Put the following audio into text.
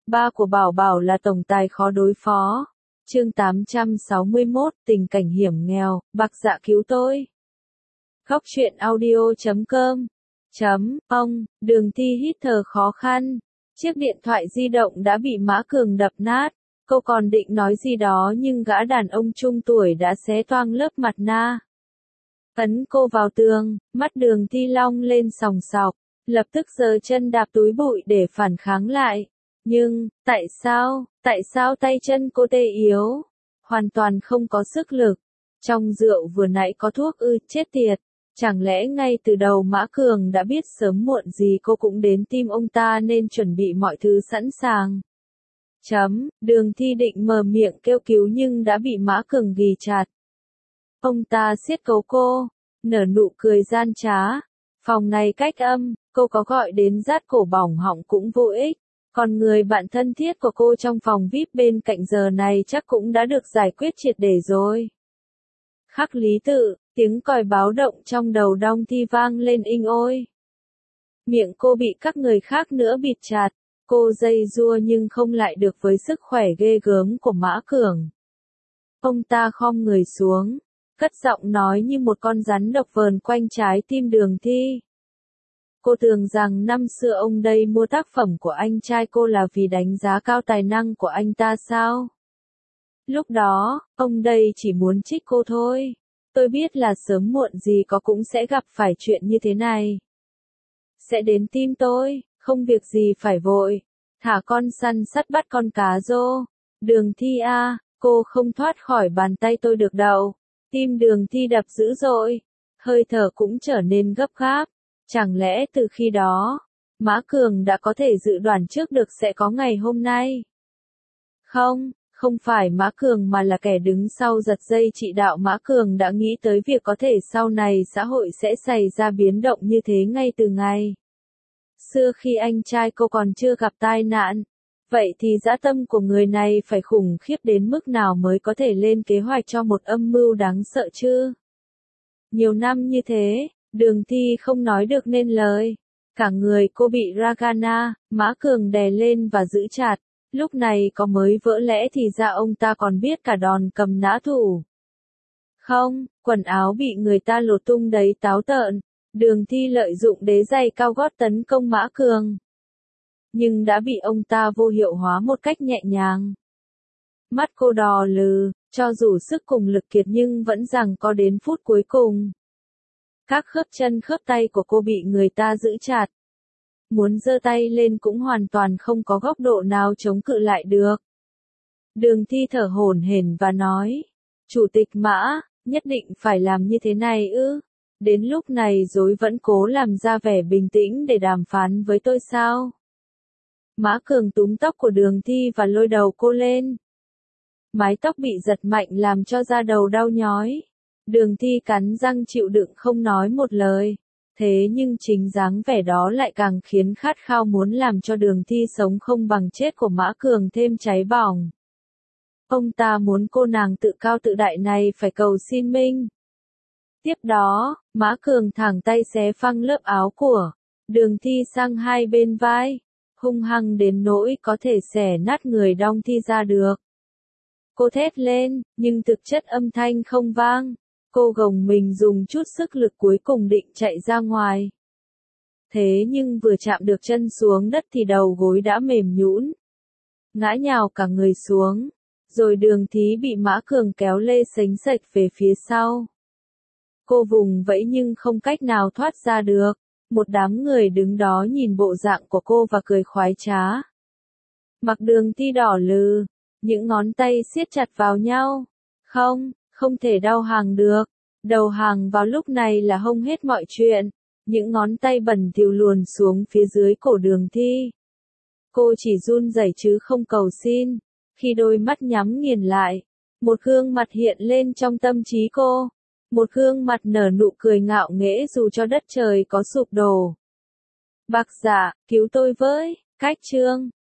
Ba của Bảo Bảo là tổng tài khó đối phó. Chương 861, tình cảnh hiểm nghèo, Bạc Dạ cứu tôi. Góc truyện audio.com. Đường Thi hít thở khó khăn. Chiếc điện thoại di động đã bị Mã Cường đập nát. Cô còn định nói gì đó nhưng gã đàn ông trung tuổi đã xé toang lớp mặt na. Ấn cô vào tường, mắt Đường Thi long lên sòng sọc, lập tức giơ chân đạp túi bụi để phản kháng lại. Nhưng, tại sao tay chân cô tê yếu? Hoàn toàn không có sức lực. Trong rượu vừa nãy có thuốc chết tiệt. Chẳng lẽ ngay từ đầu Mã Cường đã biết sớm muộn gì cô cũng đến tìm ông ta nên chuẩn bị mọi thứ sẵn sàng. Đường Thi định mở miệng kêu cứu nhưng đã bị Mã Cường ghì chặt. Ông ta siết cấu cô, nở nụ cười gian trá. Phòng này cách âm, cô có gọi đến rát cổ bỏng họng cũng vô ích. Còn người bạn thân thiết của cô trong phòng VIP bên cạnh giờ này chắc cũng đã được giải quyết triệt để rồi. Khắc lý tự, tiếng còi báo động trong đầu Đong Thi vang lên inh ôi. Miệng cô bị các người khác nữa bịt chặt, cô giãy giụa nhưng không lại được với sức khỏe ghê gớm của Mã Cường. Ông ta khom người xuống, cất giọng nói như một con rắn độc vờn quanh trái tim Đường Thi. Cô tưởng rằng năm xưa ông đây mua tác phẩm của anh trai cô là vì đánh giá cao tài năng của anh ta sao? Lúc đó, ông đây chỉ muốn trích cô thôi. Tôi biết là sớm muộn gì có cũng sẽ gặp phải chuyện như thế này. Sẽ đến tim tôi, không việc gì phải vội. Thả con săn sắt bắt con cá rô. Đường Thi à, cô không thoát khỏi bàn tay tôi được đâu. Tim Đường Thi đập dữ dội. Hơi thở cũng trở nên gấp gáp. Chẳng lẽ từ khi đó, Mã Cường đã có thể dự đoán trước được sẽ có ngày hôm nay? Không phải Mã Cường mà là kẻ đứng sau giật dây trị đạo. Mã Cường đã nghĩ tới việc có thể sau này xã hội sẽ xảy ra biến động như thế ngay từ ngày xưa khi anh trai cô còn chưa gặp tai nạn. Vậy thì dã tâm của người này phải khủng khiếp đến mức nào mới có thể lên kế hoạch cho một âm mưu đáng sợ chứ? Nhiều năm như thế, Đường Thi không nói được nên lời. Cả người cô bị Ragana, Mã Cường đè lên và giữ chặt. Lúc này có mới vỡ lẽ thì ra ông ta còn biết cả đòn cầm nã thủ. Không, quần áo bị người ta lột tung đấy táo tợn. Đường Thi lợi dụng đế giày cao gót tấn công Mã Cường. Nhưng đã bị ông ta vô hiệu hóa một cách nhẹ nhàng. Mắt cô đỏ lừ, cho dù sức cùng lực kiệt nhưng vẫn giằng co đến phút cuối cùng. Các khớp chân khớp tay của cô bị người ta giữ chặt. Muốn giơ tay lên cũng hoàn toàn không có góc độ nào chống cự lại được. Đường Thi thở hổn hển và nói, Chủ tịch Mã, nhất định phải làm như thế này ư? Đến lúc này rồi vẫn cố làm ra vẻ bình tĩnh để đàm phán với tôi sao? Mã Cường túm tóc của Đường Thi và lôi đầu cô lên. Mái tóc bị giật mạnh làm cho da đầu đau nhói. Đường Thi cắn răng chịu đựng không nói một lời. Thế nhưng chính dáng vẻ đó lại càng khiến khát khao muốn làm cho Đường Thi sống không bằng chết của Mã Cường thêm cháy bỏng. Ông ta muốn cô nàng tự cao tự đại này phải cầu xin minh. Tiếp đó, Mã Cường thẳng tay xé phăng lớp áo của Đường Thi sang hai bên vai, hung hăng đến nỗi có thể xẻ nát người Đong Thi ra được. Cô thét lên, nhưng thực chất âm thanh không vang. Cô gồng mình dùng chút sức lực cuối cùng định chạy ra ngoài. Thế nhưng vừa chạm được chân xuống đất thì đầu gối đã mềm nhũn, ngã nhào cả người xuống, rồi Đường Thi bị Mã Cường kéo lê sánh sạch về phía sau. Cô vùng vẫy nhưng không cách nào thoát ra được. Một đám người đứng đó nhìn bộ dạng của cô và cười khoái trá. Mặt Đường Thi đỏ lừ, những ngón tay siết chặt vào nhau. Không thể đầu hàng được. Đầu hàng vào lúc này là hông hết mọi chuyện. Những ngón tay bẩn thỉu luồn xuống phía dưới cổ Đường Thi. Cô chỉ run rẩy chứ không cầu xin. Khi đôi mắt nhắm nghiền lại, một gương mặt hiện lên trong tâm trí cô. Một gương mặt nở nụ cười ngạo nghễ dù cho đất trời có sụp đổ. Bạc Dạ, cứu tôi với. Cách chương